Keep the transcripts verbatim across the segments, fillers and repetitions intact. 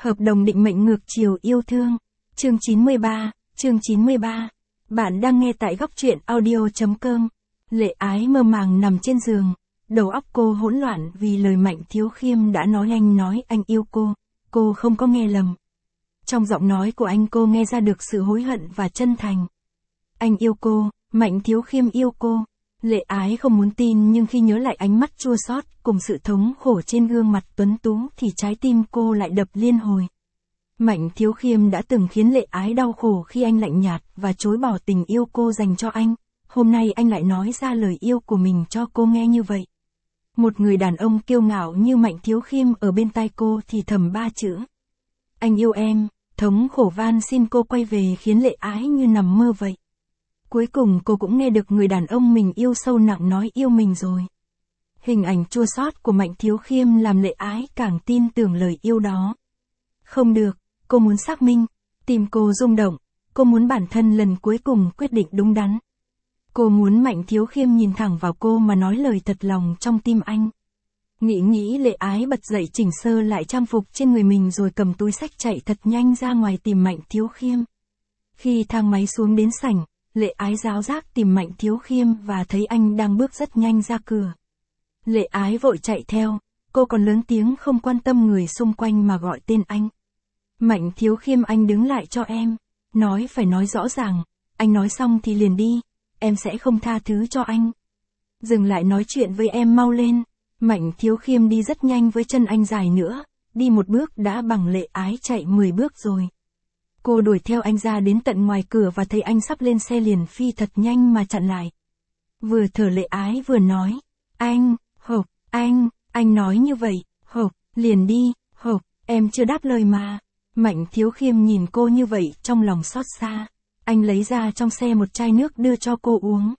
Hợp đồng định mệnh ngược chiều yêu thương. Chương chín mươi ba, chương chín mươi ba. Bạn đang nghe tại góc truyện audio chấm com. Lệ Ái mơ màng nằm trên giường, đầu óc cô hỗn loạn vì lời Mạnh Thiếu Khiêm đã nói anh nói anh yêu cô, cô không có nghe lầm. Trong giọng nói của anh cô nghe ra được sự hối hận và chân thành. Anh yêu cô, Mạnh Thiếu Khiêm yêu cô. Lệ Ái không muốn tin nhưng khi nhớ lại ánh mắt chua xót cùng sự thống khổ trên gương mặt tuấn tú thì trái tim cô lại đập liên hồi. Mạnh Thiếu Khiêm đã từng khiến Lệ Ái đau khổ khi anh lạnh nhạt và chối bỏ tình yêu cô dành cho anh. Hôm nay anh lại nói ra lời yêu của mình cho cô nghe như vậy. Một người đàn ông kiêu ngạo như Mạnh Thiếu Khiêm ở bên tai cô thì thầm ba chữ. Anh yêu em, thống khổ van xin cô quay về khiến Lệ Ái như nằm mơ vậy. Cuối cùng cô cũng nghe được người đàn ông mình yêu sâu nặng nói yêu mình rồi. Hình ảnh chua xót của Mạnh Thiếu Khiêm làm Lệ Ái càng tin tưởng lời yêu đó. Không được, cô muốn xác minh, tim cô rung động, cô muốn bản thân lần cuối cùng quyết định đúng đắn. Cô muốn Mạnh Thiếu Khiêm nhìn thẳng vào cô mà nói lời thật lòng trong tim anh. Nghĩ nghĩ Lệ Ái bật dậy chỉnh sơ lại trang phục trên người mình rồi cầm túi xách chạy thật nhanh ra ngoài tìm Mạnh Thiếu Khiêm. Khi thang máy xuống đến sảnh, Lệ Ái ráo rác tìm Mạnh Thiếu Khiêm và thấy anh đang bước rất nhanh ra cửa. Lệ Ái vội chạy theo, cô còn lớn tiếng không quan tâm người xung quanh mà gọi tên anh. Mạnh Thiếu Khiêm, anh đứng lại cho em. Nói phải nói rõ ràng, anh nói xong thì liền đi, em sẽ không tha thứ cho anh. Dừng lại nói chuyện với em mau lên. Mạnh Thiếu Khiêm đi rất nhanh với chân anh dài nữa, đi một bước đã bằng Lệ Ái chạy mười bước rồi. Cô đuổi theo anh ra đến tận ngoài cửa và thấy anh sắp lên xe liền phi thật nhanh mà chặn lại. Vừa thở Lệ Ái vừa nói, anh, hộp, anh, anh nói như vậy, hộp, liền đi, hộp, em chưa đáp lời mà. Mạnh Thiếu Khiêm nhìn cô như vậy trong lòng xót xa, anh lấy ra trong xe một chai nước đưa cho cô uống.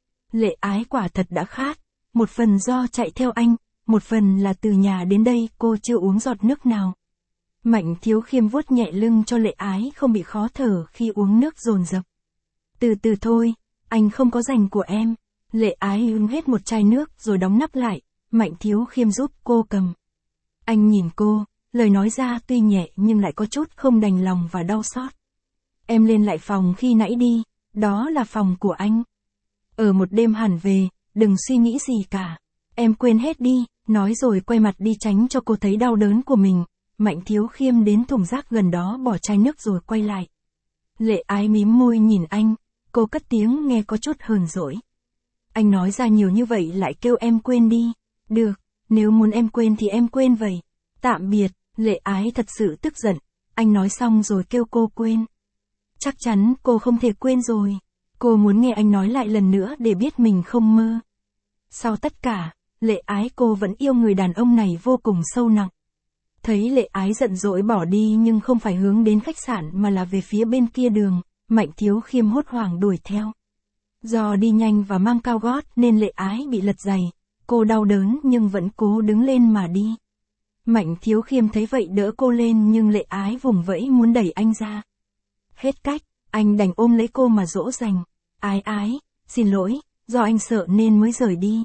Lệ Ái quả thật đã khát, một phần do chạy theo anh, một phần là từ nhà đến đây cô chưa uống giọt nước nào. Mạnh Thiếu Khiêm vuốt nhẹ lưng cho Lệ Ái không bị khó thở khi uống nước dồn dập. Từ từ thôi, anh không có dành của em. Lệ Ái uống hết một chai nước rồi đóng nắp lại, Mạnh Thiếu Khiêm giúp cô cầm. Anh nhìn cô, lời nói ra tuy nhẹ nhưng lại có chút không đành lòng và đau xót. Em lên lại phòng khi nãy đi, đó là phòng của anh. Ở một đêm hẳn về, đừng suy nghĩ gì cả. Em quên hết đi, nói rồi quay mặt đi tránh cho cô thấy đau đớn của mình. Mạnh Thiếu Khiêm đến thùng rác gần đó bỏ chai nước rồi quay lại. Lệ Ái mím môi nhìn anh, cô cất tiếng nghe có chút hờn dỗi. Anh nói ra nhiều như vậy lại kêu em quên đi. Được, nếu muốn em quên thì em quên vậy. Tạm biệt. Lệ Ái thật sự tức giận. Anh nói xong rồi kêu cô quên. Chắc chắn cô không thể quên rồi. Cô muốn nghe anh nói lại lần nữa để biết mình không mơ. Sau tất cả, Lệ Ái cô vẫn yêu người đàn ông này vô cùng sâu nặng. Thấy Lệ Ái giận dỗi bỏ đi nhưng không phải hướng đến khách sạn mà là về phía bên kia đường, Mạnh Thiếu Khiêm hốt hoảng đuổi theo. Do đi nhanh và mang cao gót nên Lệ Ái bị lật giày, cô đau đớn nhưng vẫn cố đứng lên mà đi. Mạnh Thiếu Khiêm thấy vậy đỡ cô lên nhưng Lệ Ái vùng vẫy muốn đẩy anh ra. Hết cách, anh đành ôm lấy cô mà dỗ dành. Ái Ái, xin lỗi, do anh sợ nên mới rời đi.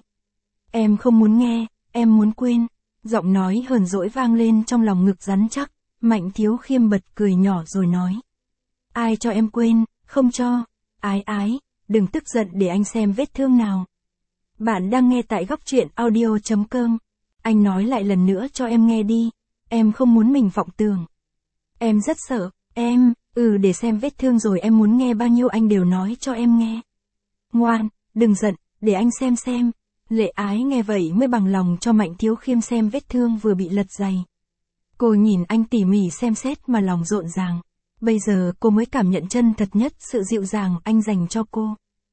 Em không muốn nghe, em muốn quên. Giọng nói hờn dỗi vang lên trong lòng ngực rắn chắc, Mạnh Thiếu Khiêm bật cười nhỏ rồi nói. Ai cho em quên, không cho. Ái Ái, đừng tức giận để anh xem vết thương nào. Bạn đang nghe tại góc truyện audio chấm com. Anh nói lại lần nữa cho em nghe đi, em không muốn mình vọng tưởng. Em rất sợ, em, ừ để xem vết thương rồi em muốn nghe bao nhiêu anh đều nói cho em nghe. Ngoan, đừng giận, để anh xem xem. Lệ Ái nghe vậy mới bằng lòng cho Mạnh Thiếu Khiêm xem vết thương vừa bị lật giày. Cô nhìn anh tỉ mỉ xem xét mà lòng rộn ràng. Bây giờ cô mới cảm nhận chân thật nhất sự dịu dàng anh dành cho cô.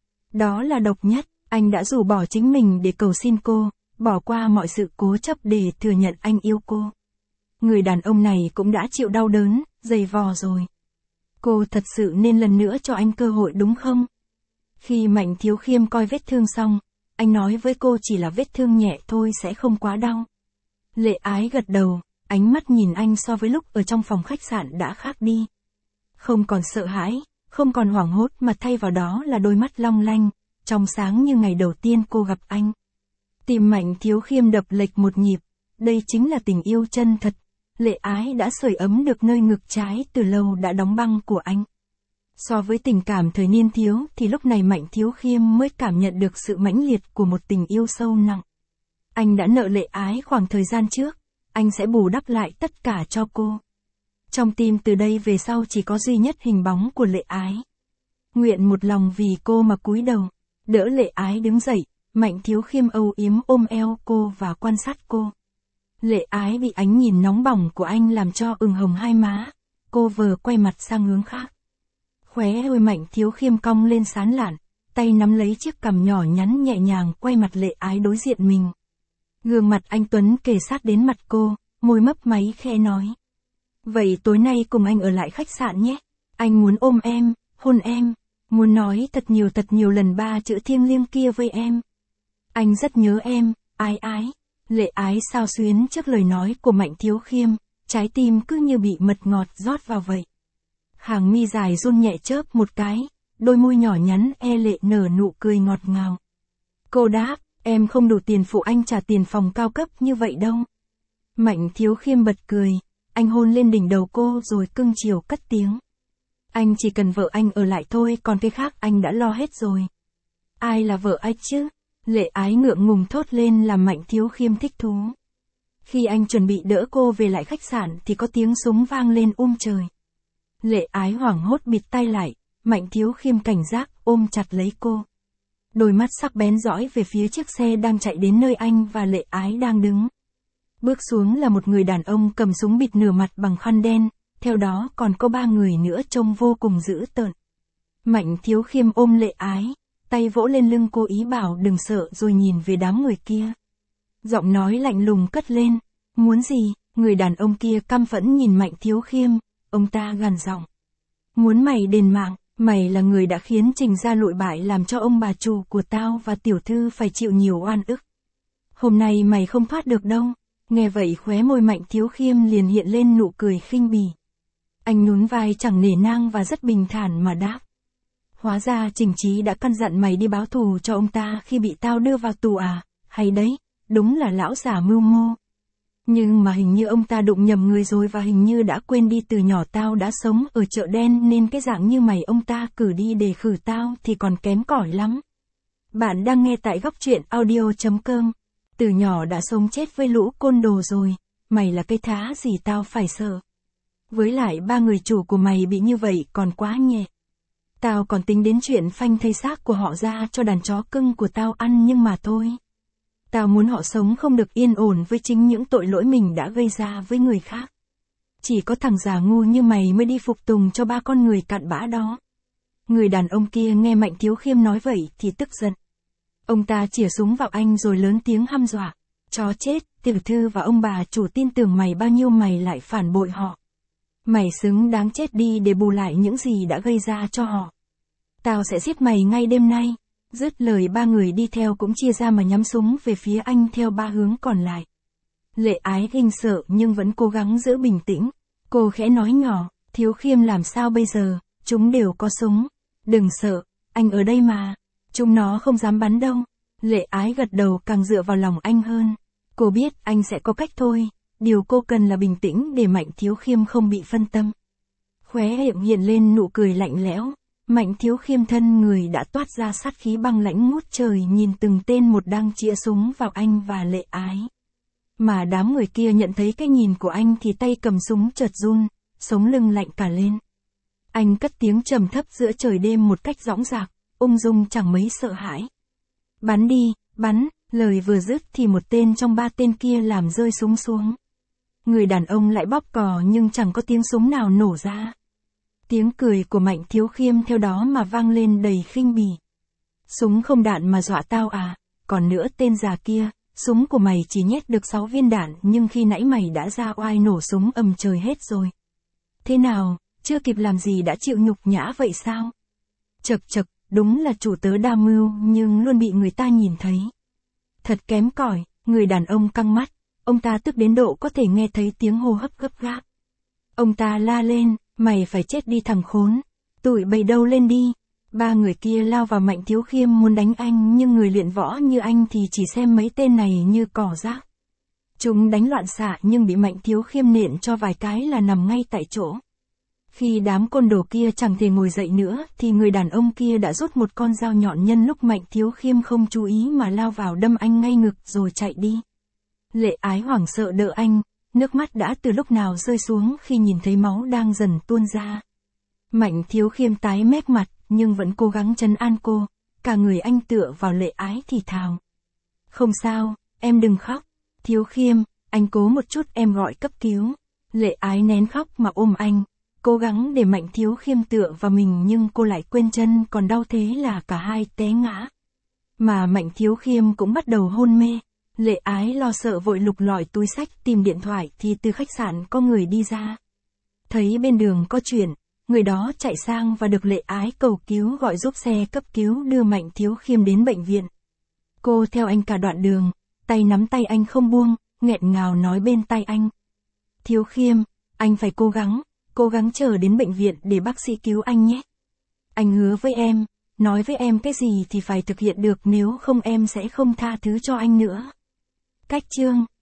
Đó là độc nhất, anh đã rủ bỏ chính mình để cầu xin cô, bỏ qua mọi sự cố chấp để thừa nhận anh yêu cô. Người đàn ông này cũng đã chịu đau đớn, dày vò rồi. Cô thật sự nên lần nữa cho anh cơ hội đúng không? Khi Mạnh Thiếu Khiêm coi vết thương xong, anh nói với cô chỉ là vết thương nhẹ thôi sẽ không quá đau. Lệ Ái gật đầu, ánh mắt nhìn anh so với lúc ở trong phòng khách sạn đã khác đi. Không còn sợ hãi, không còn hoảng hốt mà thay vào đó là đôi mắt long lanh, trong sáng như ngày đầu tiên cô gặp anh. Tim Mạnh Thiếu Khiêm đập lệch một nhịp, đây chính là tình yêu chân thật. Lệ Ái đã sưởi ấm được nơi ngực trái từ lâu đã đóng băng của anh. So với tình cảm thời niên thiếu thì lúc này Mạnh Thiếu Khiêm mới cảm nhận được sự mãnh liệt của một tình yêu sâu nặng. Anh đã nợ Lệ Ái khoảng thời gian trước, anh sẽ bù đắp lại tất cả cho cô. Trong tim từ đây về sau chỉ có duy nhất hình bóng của Lệ Ái. Nguyện một lòng vì cô mà cúi đầu, đỡ Lệ Ái đứng dậy, Mạnh Thiếu Khiêm âu yếm ôm eo cô và quan sát cô. Lệ Ái bị ánh nhìn nóng bỏng của anh làm cho ửng hồng hai má, cô vờ quay mặt sang hướng khác. Khóe môi Mạnh Thiếu Khiêm cong lên sán lạn, tay nắm lấy chiếc cằm nhỏ nhắn nhẹ nhàng quay mặt Lệ Ái đối diện mình. Gương mặt anh Tuấn kề sát đến mặt cô, môi mấp máy khẽ nói. Vậy tối nay cùng anh ở lại khách sạn nhé, anh muốn ôm em, hôn em, muốn nói thật nhiều thật nhiều lần ba chữ thiêng liêng kia với em. Anh rất nhớ em, Ái Ái. Lệ Ái xao xuyến trước lời nói của Mạnh Thiếu Khiêm, trái tim cứ như bị mật ngọt rót vào vậy. Hàng mi dài run nhẹ chớp một cái, đôi môi nhỏ nhắn e lệ nở nụ cười ngọt ngào. Cô đáp, em không đủ tiền phụ anh trả tiền phòng cao cấp như vậy đâu. Mạnh Thiếu Khiêm bật cười, anh hôn lên đỉnh đầu cô rồi cưng chiều cất tiếng. Anh chỉ cần vợ anh ở lại thôi, còn cái khác anh đã lo hết rồi. Ai là vợ anh chứ? Lệ Ái ngượng ngùng thốt lên làm Mạnh Thiếu Khiêm thích thú. Khi anh chuẩn bị đỡ cô về lại khách sạn thì có tiếng súng vang lên um trời. Lệ Ái hoảng hốt bịt tai lại, Mạnh Thiếu Khiêm cảnh giác ôm chặt lấy cô. Đôi mắt sắc bén dõi về phía chiếc xe đang chạy đến nơi anh và Lệ Ái đang đứng. Bước xuống là một người đàn ông cầm súng bịt nửa mặt bằng khăn đen, theo đó còn có ba người nữa trông vô cùng dữ tợn. Mạnh Thiếu Khiêm ôm Lệ Ái, tay vỗ lên lưng cô ý bảo đừng sợ rồi nhìn về đám người kia. Giọng nói lạnh lùng cất lên, muốn gì? Người đàn ông kia căm phẫn nhìn Mạnh Thiếu Khiêm, ông ta gằn giọng. Muốn mày đền mạng, mày là người đã khiến Trình gia lụi bại làm cho ông bà chủ của tao và tiểu thư phải chịu nhiều oan ức. Hôm nay mày không thoát được đâu. Nghe vậy khóe môi Mạnh Thiếu Khiêm liền hiện lên nụ cười khinh bỉ. Anh nhún vai chẳng nể nang và rất bình thản mà đáp. Hóa ra Trình Chí đã căn dặn mày đi báo thù cho ông ta khi bị tao đưa vào tù à, hay đấy, đúng là lão già mưu mô. Nhưng mà hình như ông ta đụng nhầm người rồi và hình như đã quên đi từ nhỏ tao đã sống ở chợ đen nên cái dạng như mày ông ta cử đi để khử tao thì còn kém cỏi lắm. Bạn đang nghe tại góc truyện audio chấm com. Từ nhỏ đã sống chết với lũ côn đồ rồi, mày là cái thá gì tao phải sợ. Với lại ba người chủ của mày bị như vậy còn quá nhẹ. Tao còn tính đến chuyện phanh thây xác của họ ra cho đàn chó cưng của tao ăn nhưng mà thôi. Tao muốn họ sống không được yên ổn với chính những tội lỗi mình đã gây ra với người khác. Chỉ có thằng già ngu như mày mới đi phục tùng cho ba con người cặn bã đó. Người đàn ông kia nghe Mạnh Thiếu Khiêm nói vậy thì tức giận. Ông ta chỉa súng vào anh rồi lớn tiếng hăm dọa. Chó chết, tiểu thư và ông bà chủ tin tưởng mày bao nhiêu mày lại phản bội họ. Mày xứng đáng chết đi để bù lại những gì đã gây ra cho họ. Tao sẽ giết mày ngay đêm nay. Dứt lời ba người đi theo cũng chia ra mà nhắm súng về phía anh theo ba hướng còn lại. Lệ Ái kinh sợ nhưng vẫn cố gắng giữ bình tĩnh. Cô khẽ nói nhỏ, Thiếu Khiêm làm sao bây giờ, chúng đều có súng. Đừng sợ, anh ở đây mà. Chúng nó không dám bắn đâu. Lệ Ái gật đầu càng dựa vào lòng anh hơn. Cô biết anh sẽ có cách thôi. Điều cô cần là bình tĩnh để Mạnh Thiếu Khiêm không bị phân tâm. Khóe miệng hiện lên nụ cười lạnh lẽo. Mạnh Thiếu Khiêm thân người đã toát ra sát khí băng lãnh ngút trời nhìn từng tên một đang chĩa súng vào anh và Lệ Ái. Mà đám người kia nhận thấy cái nhìn của anh thì tay cầm súng chợt run, sống lưng lạnh cả lên. Anh cất tiếng trầm thấp giữa trời đêm một cách dõng dạc, ung dung chẳng mấy sợ hãi. Bắn đi, bắn, lời vừa dứt thì một tên trong ba tên kia làm rơi súng xuống. Người đàn ông lại bóp cò nhưng chẳng có tiếng súng nào nổ ra. Tiếng cười của Mạnh Thiếu Khiêm theo đó mà vang lên đầy khinh bỉ. Súng không đạn mà dọa tao à, còn nữa tên già kia, súng của mày chỉ nhét được sáu viên đạn nhưng khi nãy mày đã ra oai nổ súng ầm trời hết rồi. Thế nào, chưa kịp làm gì đã chịu nhục nhã vậy sao? Chật chật, đúng là chủ tớ đa mưu nhưng luôn bị người ta nhìn thấy. Thật kém cỏi, người đàn ông căng mắt, ông ta tức đến độ có thể nghe thấy tiếng hô hấp gấp gáp. Ông ta la lên, mày phải chết đi thằng khốn, tụi bầy đâu lên đi. Ba người kia lao vào Mạnh Thiếu Khiêm muốn đánh anh nhưng người luyện võ như anh thì chỉ xem mấy tên này như cỏ rác. Chúng đánh loạn xạ nhưng bị Mạnh Thiếu Khiêm nện cho vài cái là nằm ngay tại chỗ. Khi đám côn đồ kia chẳng thể ngồi dậy nữa, thì người đàn ông kia đã rút một con dao nhọn nhân lúc Mạnh Thiếu Khiêm không chú ý mà lao vào đâm anh ngay ngực rồi chạy đi. Lệ Ái hoảng sợ đỡ anh, nước mắt đã từ lúc nào rơi xuống khi nhìn thấy máu đang dần tuôn ra. Mạnh Thiếu Khiêm tái mét mặt, nhưng vẫn cố gắng trấn an cô, cả người anh tựa vào Lệ Ái thì thào. Không sao, em đừng khóc. Thiếu Khiêm, anh cố một chút em gọi cấp cứu. Lệ Ái nén khóc mà ôm anh, cố gắng để Mạnh Thiếu Khiêm tựa vào mình nhưng cô lại quên chân còn đau thế là cả hai té ngã. Mà Mạnh Thiếu Khiêm cũng bắt đầu hôn mê. Lệ Ái lo sợ vội lục lọi túi xách tìm điện thoại thì từ khách sạn có người đi ra. Thấy bên đường có chuyện, người đó chạy sang và được Lệ Ái cầu cứu gọi giúp xe cấp cứu đưa Mạnh Thiếu Khiêm đến bệnh viện. Cô theo anh cả đoạn đường, tay nắm tay anh không buông, nghẹn ngào nói bên tai anh. Thiếu Khiêm, anh phải cố gắng, cố gắng chờ đến bệnh viện để bác sĩ cứu anh nhé. Anh hứa với em, nói với em cái gì thì phải thực hiện được nếu không em sẽ không tha thứ cho anh nữa. Cách chương